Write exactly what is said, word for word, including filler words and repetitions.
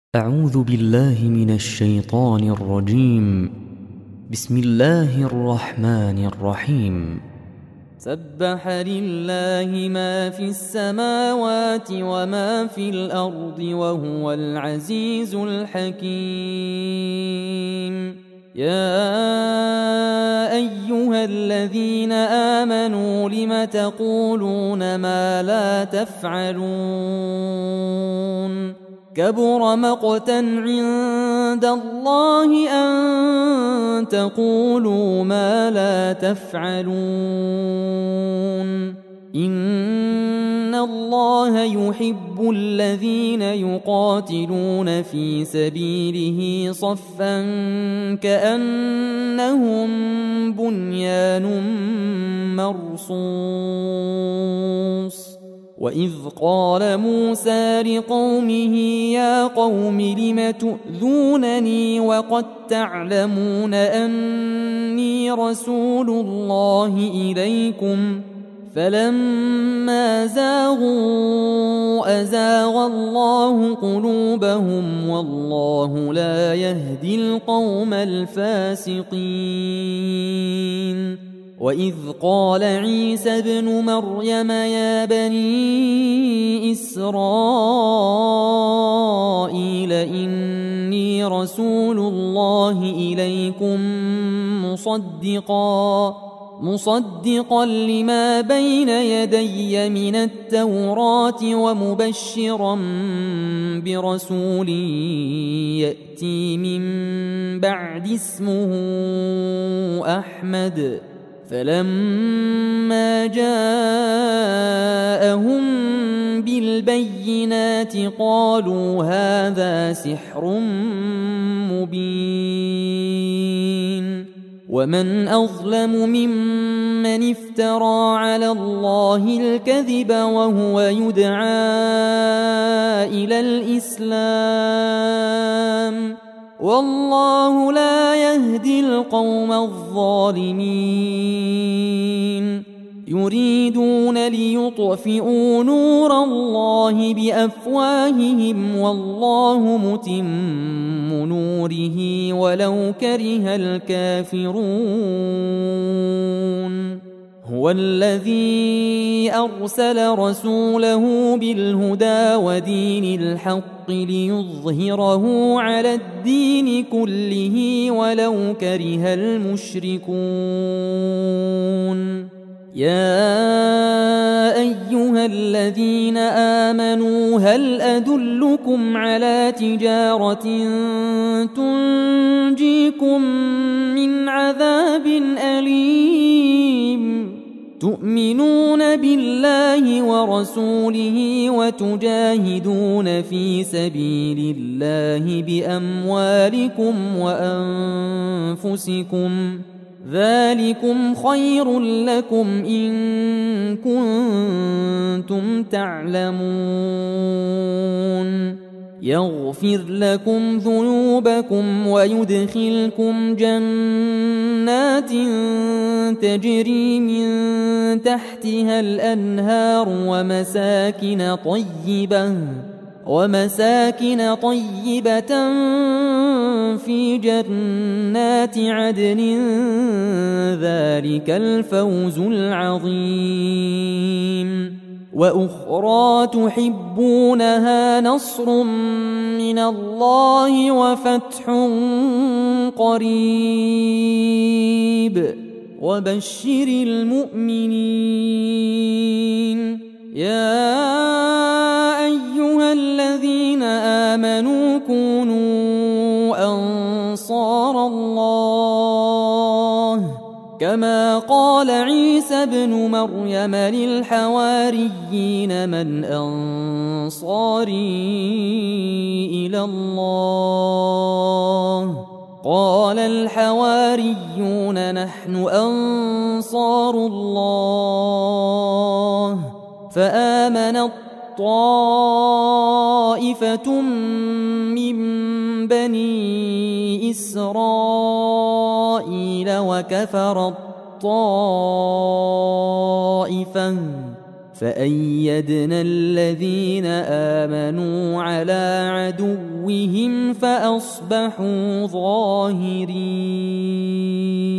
أعوذ بالله من الشيطان الرجيم. بسم الله الرحمن الرحيم. سبح لله ما في السماوات وما في الأرض وهو العزيز الحكيم. يا أيها الذين آمنوا لم تقولون ما لا تفعلون؟ كبر مقتا عند الله أن تقولوا ما لا تفعلون. إن الله يحب الذين يقاتلون في سبيله صفا كأنهم بنيان مرصوص. وإذ قال موسى لقومه يا قوم لم تؤذونني وقد تعلمون أني رسول الله إليكم فلما زاغوا أزاغ الله قلوبهم والله لا يهدي القوم الفاسقين. وإذ قال عيسى ابن مريم يا بني إسرائيل إني رسول الله إليكم مصدقا مصدقا لما بين يدي من التوراة ومبشرا برسول يأتي من بعد اسمه أحمد. فلما جاءهم بالبينات قالوا هذا سحر مبين. ومن أظلم ممن افترى على الله الكذب وهو يدعى إلى الإسلام والله لا يهدي القوم الظالمين. يريدون ليطفئوا نور الله بأفواههم والله متم نوره ولو كره الكافرون. هو الذي أرسل رسوله بالهدى ودين الحق ليظهره على الدين كله ولو كره المشركون. يا أيها الذين آمنوا هل أدلكم على تجارة تنجيكم من عذاب أليم؟ تؤمنون بالله ورسوله وتجاهدون في سبيل الله بأموالكم وأنفسكم ذلكم خير لكم إن كنتم تعلمون. يغفر لكم ذنوبكم ويدخلكم جنات تجري من تحتها الأنهار ومساكن طيبة ومساكن طيبة في جنات عدن ذلك الفوز العظيم. وأخرى تحبونها نصر من الله وفتح قريب وبشر المؤمنين. يا أيها الذين آمنوا كونوا أنصار الله كما قال عيسى ابن مريم للحواريين من أنصاري إلى الله؟ قال الحواريون نحن أنصار الله. فآمنت طائفة من بني إسرائيل وكفرت طائفة فأيدنا الذين آمنوا على عدوهم فأصبحوا ظاهرين.